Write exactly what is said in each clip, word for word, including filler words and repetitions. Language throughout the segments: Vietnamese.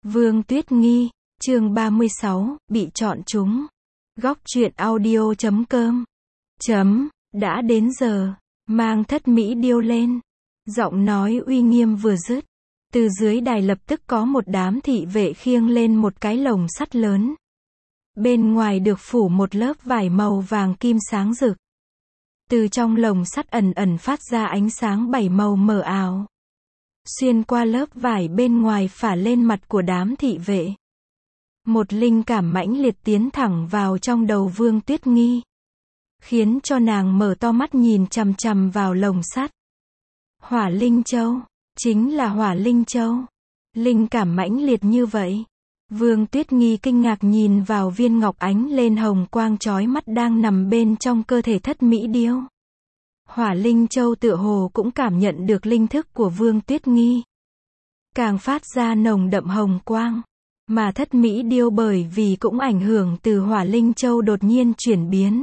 Vương Tuyết Nghi, chương ba mươi sáu, bị chọn chúng. Góc truyện audio chấm com. Chấm, đã đến giờ, mang thất mỹ điêu lên. Giọng nói uy nghiêm vừa dứt. Từ dưới đài lập tức có một đám thị vệ khiêng lên một cái lồng sắt lớn. Bên ngoài được phủ một lớp vải màu vàng kim sáng rực. Từ trong lồng sắt ẩn ẩn phát ra ánh sáng bảy màu mờ ảo. Xuyên qua lớp vải bên ngoài phả lên mặt của đám thị vệ. Một linh cảm mãnh liệt tiến thẳng vào trong đầu Vương Tuyết Nghi. Khiến cho nàng mở to mắt nhìn chằm chằm vào lồng sắt. Hỏa Linh Châu, chính là Hỏa Linh Châu. Linh cảm mãnh liệt như vậy. Vương Tuyết Nghi kinh ngạc nhìn vào viên ngọc ánh lên hồng quang chói mắt đang nằm bên trong cơ thể thất mỹ điêu. Hỏa Linh Châu tựa hồ cũng cảm nhận được linh thức của Vương Tuyết Nghi. Càng phát ra nồng đậm hồng quang. Mà thất mỹ điêu bởi vì cũng ảnh hưởng từ Hỏa Linh Châu đột nhiên chuyển biến.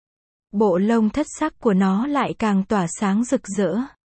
Bộ lông thất sắc của nó lại càng tỏa sáng rực rỡ.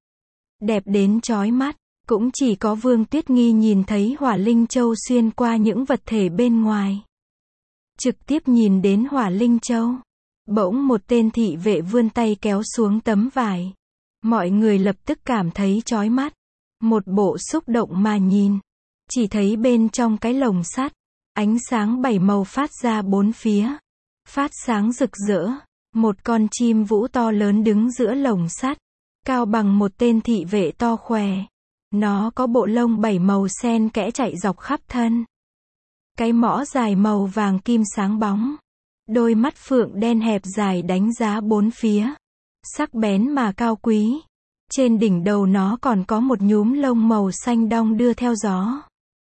Đẹp đến chói mắt. Cũng chỉ có Vương Tuyết Nghi nhìn thấy Hỏa Linh Châu xuyên qua những vật thể bên ngoài. Trực tiếp nhìn đến Hỏa Linh Châu. Bỗng một tên thị vệ vươn tay kéo xuống tấm vải. Mọi người lập tức cảm thấy chói mắt. Một bộ xúc động mà nhìn. Chỉ thấy bên trong cái lồng sắt. Ánh sáng bảy màu phát ra bốn phía. Phát sáng rực rỡ. Một con chim vũ to lớn đứng giữa lồng sắt. Cao bằng một tên thị vệ to khỏe. Nó có bộ lông bảy màu xen kẽ chạy dọc khắp thân. Cái mõ dài màu vàng kim sáng bóng. Đôi mắt phượng đen hẹp dài đánh giá bốn phía. Sắc bén mà cao quý. Trên đỉnh đầu nó còn có một nhúm lông màu xanh đong đưa theo gió.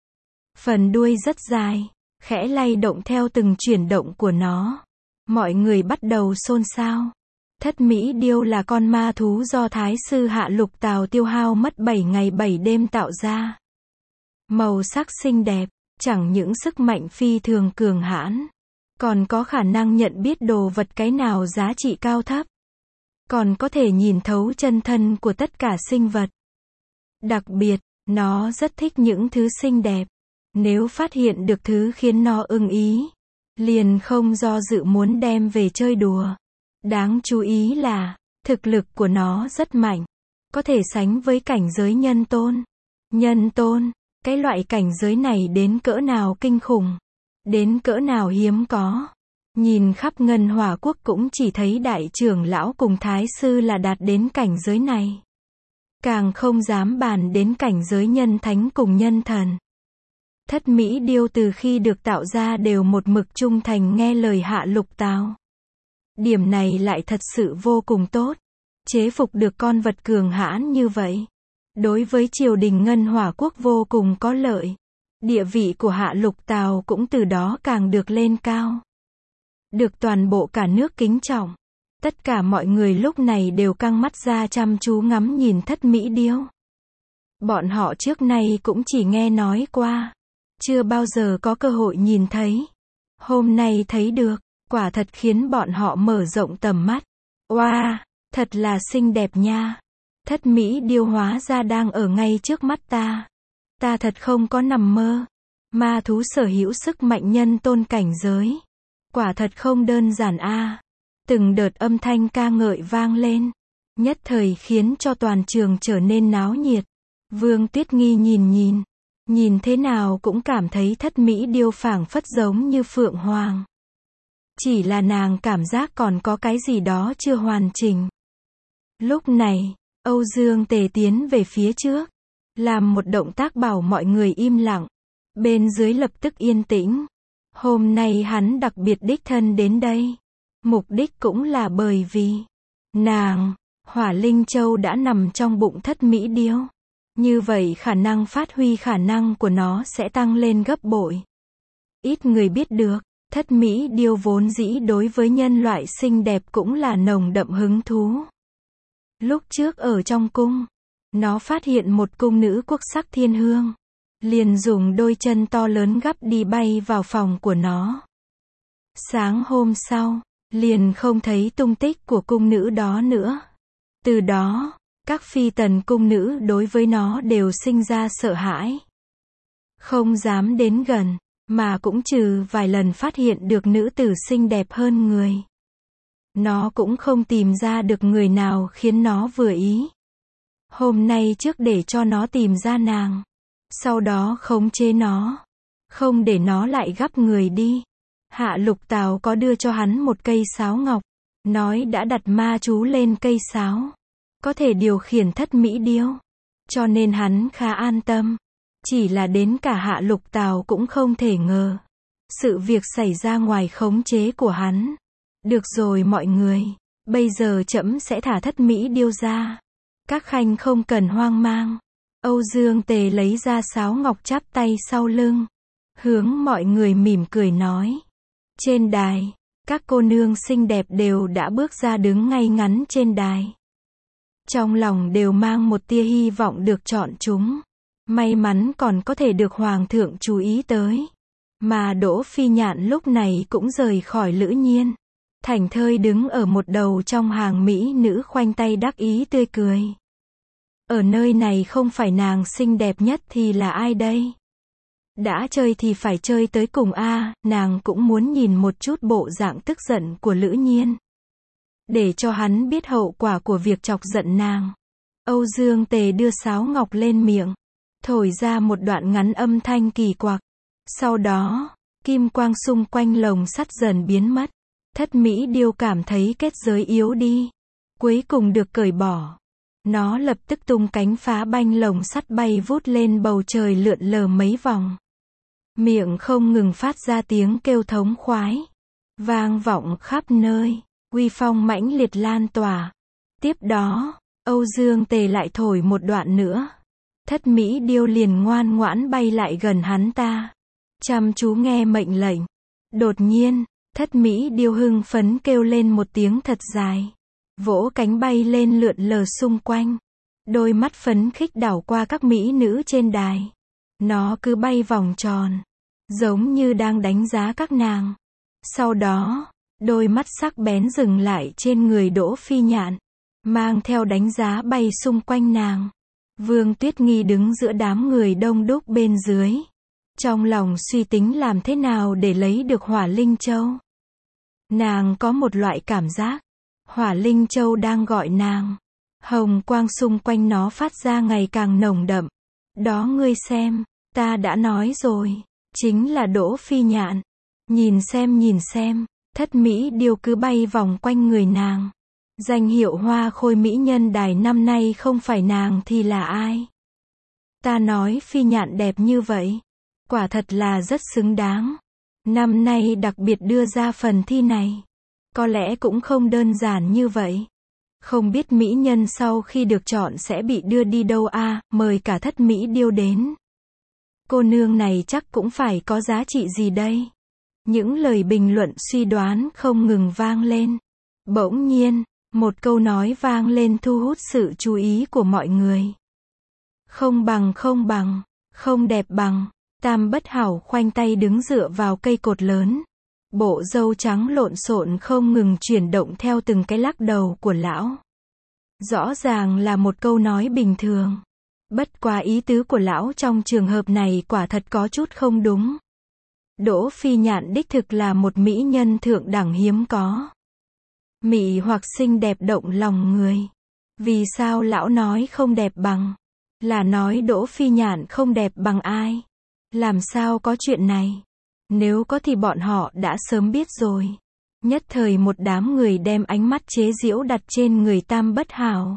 Phần đuôi rất dài, khẽ lay động theo từng chuyển động của nó. Mọi người bắt đầu xôn xao. Thất mỹ điêu là con ma thú do Thái sư Hạ Lục Tào tiêu hao mất bảy ngày bảy đêm tạo ra. Màu sắc xinh đẹp, chẳng những sức mạnh phi thường cường hãn, còn có khả năng nhận biết đồ vật cái nào giá trị cao thấp. Còn có thể nhìn thấu chân thân của tất cả sinh vật. Đặc biệt, nó rất thích những thứ xinh đẹp. Nếu phát hiện được thứ khiến nó ưng ý, liền không do dự muốn đem về chơi đùa. Đáng chú ý là, thực lực của nó rất mạnh. Có thể sánh với cảnh giới nhân tôn. Nhân tôn, cái loại cảnh giới này đến cỡ nào kinh khủng. Đến cỡ nào hiếm có. Nhìn khắp Ngân Hỏa Quốc cũng chỉ thấy đại trưởng lão cùng thái sư là đạt đến cảnh giới này. Càng không dám bàn đến cảnh giới nhân thánh cùng nhân thần. Thất mỹ điêu từ khi được tạo ra đều một mực trung thành nghe lời Hạ Lục Tào. Điểm này lại thật sự vô cùng tốt. Chế phục được con vật cường hãn như vậy. Đối với triều đình Ngân Hỏa Quốc vô cùng có lợi. Địa vị của Hạ Lục Tào cũng từ đó càng được lên cao. Được toàn bộ cả nước kính trọng. Tất cả mọi người lúc này đều căng mắt ra chăm chú ngắm nhìn thất mỹ điêu. Bọn họ trước nay cũng chỉ nghe nói qua. Chưa bao giờ có cơ hội nhìn thấy. Hôm nay thấy được. Quả thật khiến bọn họ mở rộng tầm mắt. Oa, wow, thật là xinh đẹp nha. Thất mỹ điêu hóa ra đang ở ngay trước mắt ta. Ta thật không có nằm mơ. Ma thú sở hữu sức mạnh nhân tôn cảnh giới. Quả thật không đơn giản a. À. Từng đợt âm thanh ca ngợi vang lên. Nhất thời khiến cho toàn trường trở nên náo nhiệt. Vương Tuyết Nghi nhìn nhìn. Nhìn thế nào cũng cảm thấy thất mỹ điêu phảng phất giống như phượng hoàng. Chỉ là nàng cảm giác còn có cái gì đó chưa hoàn chỉnh. Lúc này, Âu Dương Tề tiến về phía trước. Làm một động tác bảo mọi người im lặng. Bên dưới lập tức yên tĩnh. Hôm nay hắn đặc biệt đích thân đến đây. Mục đích cũng là bởi vì nàng, Hỏa Linh Châu đã nằm trong bụng thất mỹ điêu. Như vậy khả năng phát huy khả năng của nó sẽ tăng lên gấp bội. Ít người biết được. Thất mỹ điêu vốn dĩ đối với nhân loại xinh đẹp cũng là nồng đậm hứng thú. Lúc trước ở trong cung, nó phát hiện một cung nữ quốc sắc thiên hương. Liền dùng đôi chân to lớn gắp đi bay vào phòng của nó. Sáng hôm sau, liền không thấy tung tích của cung nữ đó nữa. Từ đó, các phi tần cung nữ đối với nó đều sinh ra sợ hãi. không dám đến gần, mà cũng trừ vài lần phát hiện được nữ tử xinh đẹp hơn người. Nó cũng không tìm ra được người nào khiến nó vừa ý. Hôm nay trước để cho nó tìm ra nàng, sau đó khống chế nó, không để nó lại gắp người đi. Hạ Lục Tào có đưa cho hắn một cây sáo ngọc, nói đã đặt ma chú lên cây sáo, có thể điều khiển thất mỹ điêu, cho nên hắn khá an tâm. Chỉ là đến cả Hạ Lục Tào cũng không thể ngờ, sự việc xảy ra ngoài khống chế của hắn. Được rồi mọi người, bây giờ trẫm sẽ thả thất mỹ điêu ra. Các khanh không cần hoang mang. Âu Dương Tề lấy ra sáo ngọc chắp tay sau lưng, hướng mọi người mỉm cười nói. Trên đài, các cô nương xinh đẹp đều đã bước ra đứng ngay ngắn trên đài. Trong lòng đều mang một tia hy vọng được chọn chúng. May mắn còn có thể được Hoàng thượng chú ý tới. Mà Đỗ Phi Nhạn lúc này cũng rời khỏi Lữ Nhiên. Thảnh thơi đứng ở một đầu trong hàng mỹ nữ khoanh tay đắc ý tươi cười. Ở nơi này không phải nàng xinh đẹp nhất thì là ai đây? Đã chơi thì phải chơi tới cùng a, nàng cũng muốn nhìn một chút bộ dạng tức giận của Lữ Nhiên. Để cho hắn biết hậu quả của việc chọc giận nàng. Âu Dương Tề đưa sáo ngọc lên miệng, thổi ra một đoạn ngắn âm thanh kỳ quặc. Sau đó, kim quang xung quanh lồng sắt dần biến mất. Thất mỹ điêu cảm thấy kết giới yếu đi, cuối cùng được cởi bỏ. Nó lập tức tung cánh phá banh lồng sắt bay vút lên bầu trời lượn lờ mấy vòng. Miệng không ngừng phát ra tiếng kêu thống khoái, vang vọng khắp nơi, uy phong mãnh liệt lan tỏa. Tiếp đó, Âu Dương Tề lại thổi một đoạn nữa. Thất mỹ điêu liền ngoan ngoãn bay lại gần hắn ta, chăm chú nghe mệnh lệnh. Đột nhiên, thất mỹ điêu hưng phấn kêu lên một tiếng thật dài, vỗ cánh bay lên lượn lờ xung quanh. Đôi mắt phấn khích đảo qua các mỹ nữ trên đài. Nó cứ bay vòng tròn, giống như đang đánh giá các nàng. Sau đó, đôi mắt sắc bén dừng lại trên người Đỗ Phi Nhạn, mang theo đánh giá bay xung quanh nàng. Vương Tuyết Nghi đứng giữa đám người đông đúc bên dưới, trong lòng suy tính làm thế nào để lấy được Hỏa Linh Châu. Nàng có một loại cảm giác, Hỏa Linh Châu đang gọi nàng. Hồng quang xung quanh nó phát ra ngày càng nồng đậm. Đó ngươi xem, ta đã nói rồi, chính là Đỗ Phi Nhạn. Nhìn xem nhìn xem, thất mỹ điêu cứ bay vòng quanh người nàng. Danh hiệu hoa khôi mỹ nhân đài năm nay không phải nàng thì là ai? Ta nói Phi Nhạn đẹp như vậy, quả thật là rất xứng đáng. Năm nay đặc biệt đưa ra phần thi này, có lẽ cũng không đơn giản như vậy. Không biết mỹ nhân sau khi được chọn sẽ bị đưa đi đâu a, à, mời cả thất mỹ điêu đến. Cô nương này chắc cũng phải có giá trị gì đây? Những lời bình luận suy đoán không ngừng vang lên. Bỗng nhiên, một câu nói vang lên thu hút sự chú ý của mọi người. Không bằng không bằng, không đẹp bằng. Tam Bất Hảo khoanh tay đứng dựa vào cây cột lớn. Bộ râu trắng lộn xộn không ngừng chuyển động theo từng cái lắc đầu của lão. Rõ ràng là một câu nói bình thường. Bất quá ý tứ của lão trong trường hợp này quả thật có chút không đúng. Đỗ Phi Nhạn đích thực là một mỹ nhân thượng đẳng hiếm có. Mị hoặc xinh đẹp động lòng người. Vì sao lão nói không đẹp bằng? Là nói Đỗ Phi Nhạn không đẹp bằng ai? Làm sao có chuyện này? Nếu có thì bọn họ đã sớm biết rồi. Nhất thời một đám người đem ánh mắt chế giễu đặt trên người Tam Bất Hảo.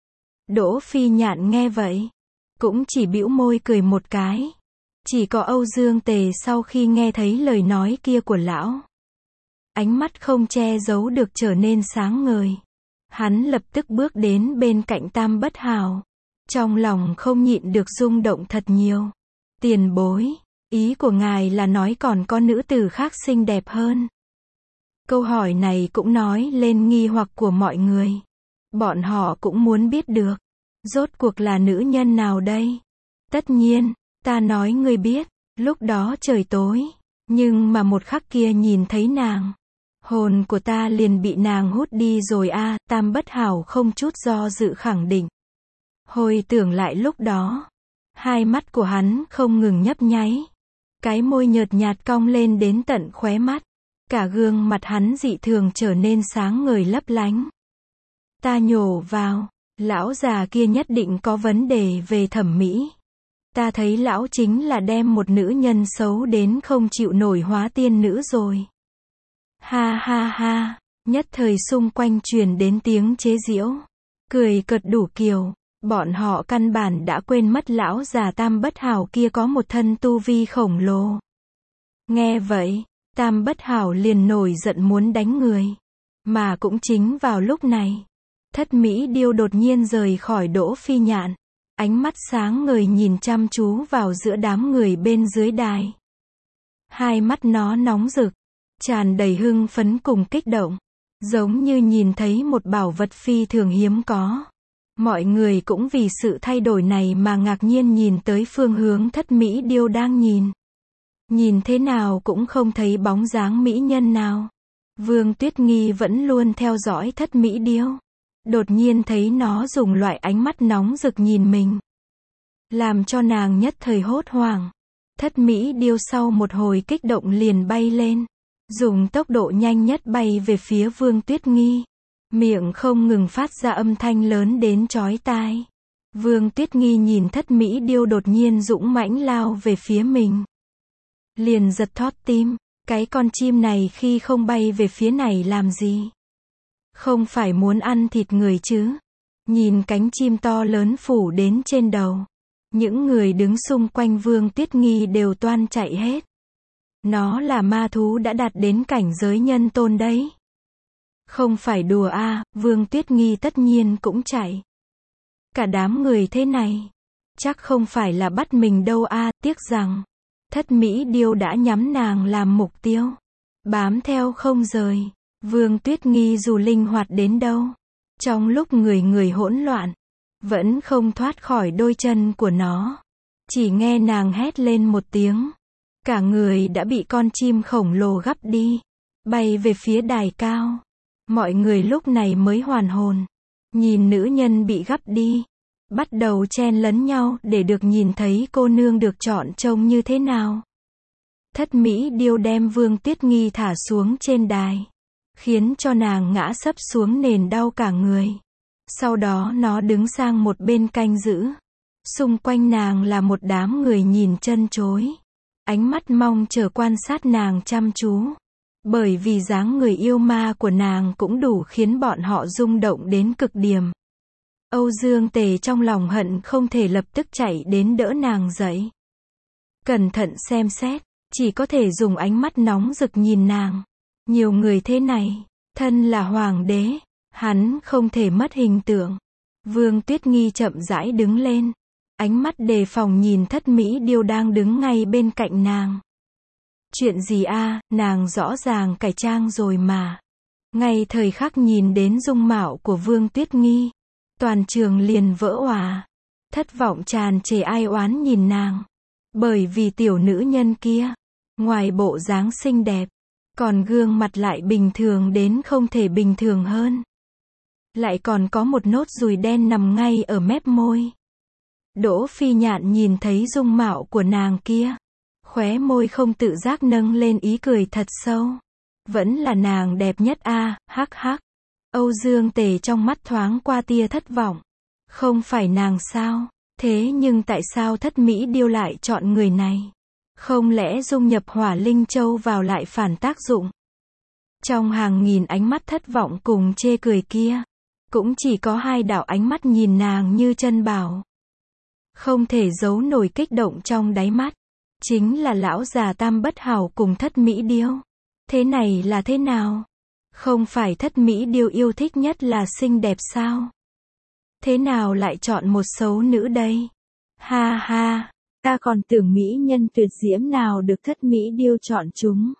Đỗ Phi Nhạn nghe vậy, cũng chỉ bĩu môi cười một cái. Chỉ có Âu Dương Tề sau khi nghe thấy lời nói kia của lão, ánh mắt không che giấu được trở nên sáng ngời. Hắn lập tức bước đến bên cạnh Tam Bất Hảo, trong lòng không nhịn được rung động thật nhiều. Tiền bối, ý của ngài là nói còn có nữ tử khác xinh đẹp hơn? Câu hỏi này cũng nói lên nghi hoặc của mọi người. Bọn họ cũng muốn biết được, rốt cuộc là nữ nhân nào đây? Tất nhiên, ta nói ngươi biết, lúc đó trời tối, nhưng mà một khắc kia nhìn thấy nàng, hồn của ta liền bị nàng hút đi rồi a, à, Tam Bất Hảo không chút do dự khẳng định. Hồi tưởng lại lúc đó, Hai mắt của hắn không ngừng nhấp nháy. Cái môi nhợt nhạt cong lên đến tận khóe mắt. Cả gương mặt hắn dị thường trở nên sáng ngời lấp lánh. Ta nhổ vào, lão già kia nhất định có vấn đề về thẩm mỹ. Ta thấy lão chính là đem một nữ nhân xấu đến không chịu nổi hóa tiên nữ rồi. Ha ha ha, nhất thời xung quanh truyền đến tiếng chế giễu. Cười cợt đủ kiểu, bọn họ căn bản đã quên mất lão già Tam Bất Hảo kia có một thân tu vi khổng lồ. Nghe vậy, Tam Bất Hảo liền nổi giận muốn đánh người. Mà cũng chính vào lúc này, Thất Mỹ Điêu đột nhiên rời khỏi Đỗ Phi Nhạn. Ánh mắt sáng ngời nhìn chăm chú vào giữa đám người bên dưới đài. Hai mắt nó nóng rực, tràn đầy hưng phấn cùng kích động, giống như nhìn thấy một bảo vật phi thường hiếm có. Mọi người cũng vì sự thay đổi này mà ngạc nhiên nhìn tới phương hướng Thất Mỹ Điêu đang nhìn. Nhìn thế nào cũng không thấy bóng dáng mỹ nhân nào. Vương Tuyết Nghi vẫn luôn theo dõi Thất Mỹ Điêu. Đột nhiên thấy nó dùng loại ánh mắt nóng rực nhìn mình, làm cho nàng nhất thời hốt hoảng. Thất Mỹ Điêu sau một hồi kích động liền bay lên, dùng tốc độ nhanh nhất bay về phía Vương Tuyết Nghi, miệng không ngừng phát ra âm thanh lớn đến chói tai. Vương Tuyết Nghi nhìn Thất Mỹ Điêu đột nhiên dũng mãnh lao về phía mình, liền giật thót tim. Cái con chim này khi không bay về phía này làm gì? Không phải muốn ăn thịt người chứ? Nhìn cánh chim to lớn phủ đến trên đầu, những người đứng xung quanh Vương Tuyết Nghi đều toan chạy hết. Nó là ma thú đã đạt đến cảnh giới nhân tôn đấy. Không phải đùa a, à, Vương Tuyết Nghi tất nhiên cũng chạy. Cả đám người thế này, chắc không phải là bắt mình đâu a, à, tiếc rằng Thất Mỹ Điêu đã nhắm nàng làm mục tiêu, bám theo không rời. Vương Tuyết Nghi dù linh hoạt đến đâu, trong lúc người người hỗn loạn, vẫn không thoát khỏi đôi chân của nó. Chỉ nghe nàng hét lên một tiếng, cả người đã bị con chim khổng lồ gắp đi, bay về phía đài cao. Mọi người lúc này mới hoàn hồn, nhìn nữ nhân bị gắp đi, bắt đầu chen lấn nhau để được nhìn thấy cô nương được chọn trông như thế nào. Thất Mỹ Điêu đem Vương Tuyết Nghi thả xuống trên đài, khiến cho nàng ngã sấp xuống nền đau cả người. Sau đó nó đứng sang một bên canh giữ. Xung quanh nàng là một đám người nhìn chân chối, ánh mắt mong chờ quan sát nàng chăm chú. Bởi vì dáng người yêu ma của nàng cũng đủ khiến bọn họ rung động đến cực điểm. Âu Dương Tề trong lòng hận không thể lập tức chạy đến đỡ nàng dậy. Cẩn thận xem xét, chỉ có thể dùng ánh mắt nóng rực nhìn nàng. Nhiều người thế này, thân là hoàng đế, hắn không thể mất hình tượng. Vương Tuyết Nghi chậm rãi đứng lên, ánh mắt đề phòng nhìn Thất Mỹ Điêu đang đứng ngay bên cạnh nàng. Chuyện gì a, à, nàng rõ ràng cải trang rồi mà. Ngay thời khắc nhìn đến dung mạo của Vương Tuyết Nghi, toàn trường liền vỡ òa. Thất vọng tràn trề ai oán nhìn nàng. Bởi vì tiểu nữ nhân kia, ngoài bộ dáng xinh đẹp, còn gương mặt lại bình thường đến không thể bình thường hơn. Lại còn có một nốt ruồi đen nằm ngay ở mép môi. Đỗ Phi Nhạn nhìn thấy dung mạo của nàng kia, khóe môi không tự giác nâng lên ý cười thật sâu. Vẫn là nàng đẹp nhất a, à, hắc hắc. Âu Dương Tề trong mắt thoáng qua tia thất vọng. Không phải nàng sao? Thế nhưng tại sao Thất Mỹ Điêu lại chọn người này? Không lẽ dung nhập Hỏa Linh Châu vào lại phản tác dụng? Trong hàng nghìn ánh mắt thất vọng cùng chê cười kia, cũng chỉ có hai đạo ánh mắt nhìn nàng như chân bảo. Không thể giấu nổi kích động trong đáy mắt. Chính là lão già Tam Bất Hảo cùng Thất Mỹ Điêu. Thế này là thế nào? Không phải Thất Mỹ Điêu yêu thích nhất là xinh đẹp sao? Thế nào lại chọn một xấu nữ đây? Ha ha, ta còn tưởng mỹ nhân tuyệt diễm nào được Thất Mỹ Điêu chọn chúng.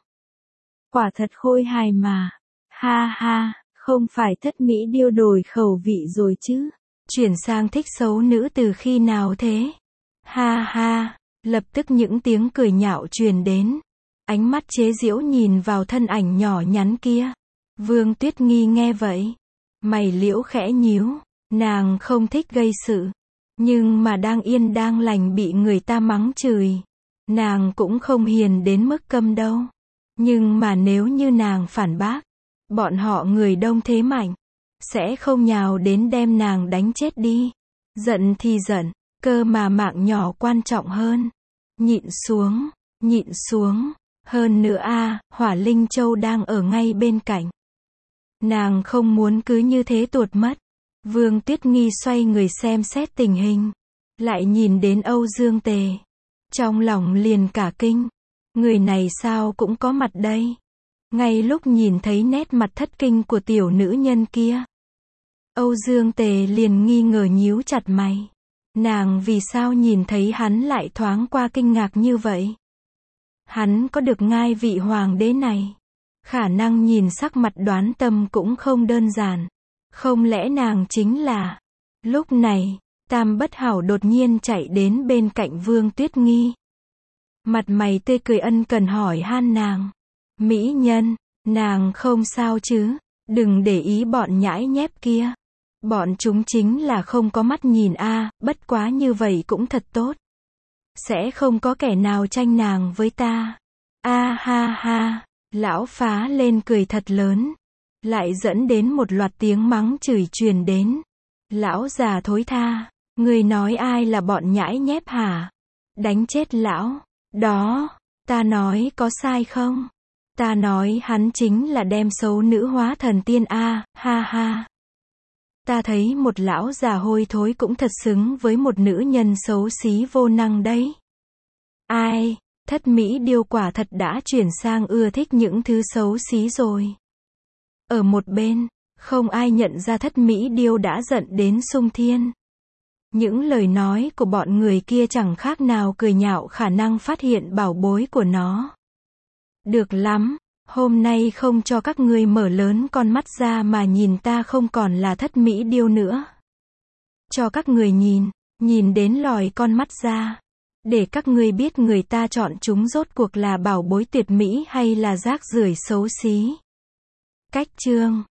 Quả thật khôi hài mà. Ha ha, không phải Thất Mỹ Điêu đổi khẩu vị rồi chứ? Chuyển sang thích xấu nữ từ khi nào thế? Ha ha, lập tức những tiếng cười nhạo truyền đến. Ánh mắt chế giễu nhìn vào thân ảnh nhỏ nhắn kia. Vương Tuyết Nghi nghe vậy, mày liễu khẽ nhíu. Nàng không thích gây sự, Nhưng mà đang yên đang lành bị người ta mắng chửi. Nàng cũng không hiền đến mức câm đâu. Nhưng mà nếu như nàng phản bác, bọn họ người đông thế mạnh, sẽ không nhào đến đem nàng đánh chết đi. Giận thì giận, cơ mà mạng nhỏ quan trọng hơn. Nhịn xuống, nhịn xuống. Hơn nữa a, Hỏa Linh Châu đang ở ngay bên cạnh. Nàng không muốn cứ như thế tuột mất. Vương Tuyết Nghi xoay người xem xét tình hình. Lại nhìn đến Âu Dương Tề. Trong lòng liền cả kinh. Người này sao cũng có mặt đây. Ngay lúc nhìn thấy nét mặt thất kinh của tiểu nữ nhân kia, Âu Dương Tề liền nghi ngờ nhíu chặt mày. Nàng vì sao nhìn thấy hắn lại thoáng qua kinh ngạc như vậy? Hắn có được ngai vị hoàng đế này. Khả năng nhìn sắc mặt đoán tâm cũng không đơn giản. Không lẽ nàng chính là... Lúc này, Tam Bất Hảo đột nhiên chạy đến bên cạnh Vương Tuyết Nghi. Mặt mày tươi cười ân cần hỏi han nàng. Mỹ nhân, nàng không sao chứ? Đừng để ý bọn nhãi nhép kia. Bọn chúng chính là không có mắt nhìn a, bất quá như vậy cũng thật tốt. Sẽ không có kẻ nào tranh nàng với ta. A ha ha, lão phá lên cười thật lớn. Lại dẫn đến một loạt tiếng mắng chửi truyền đến. Lão già thối tha, người nói ai là bọn nhãi nhép hả? Đánh chết lão. Đó, ta nói có sai không? Ta nói hắn chính là đem xấu nữ hóa thần tiên a, ha ha. Ta thấy một lão già hôi thối cũng thật xứng với một nữ nhân xấu xí vô năng đấy. Ai, Thất Mỹ Điêu quả thật đã chuyển sang ưa thích những thứ xấu xí rồi. Ở một bên, không ai nhận ra Thất Mỹ Điêu đã giận đến sung thiên. Những lời nói của bọn người kia chẳng khác nào cười nhạo khả năng phát hiện bảo bối của nó. Được lắm, hôm nay không cho các ngươi mở lớn con mắt ra mà nhìn ta không còn là Thất Mỹ Điêu nữa. Cho các người nhìn, nhìn đến lòi con mắt ra. Để các ngươi biết người ta chọn chúng rốt cuộc là bảo bối tuyệt mỹ hay là rác rưởi xấu xí. Cách chương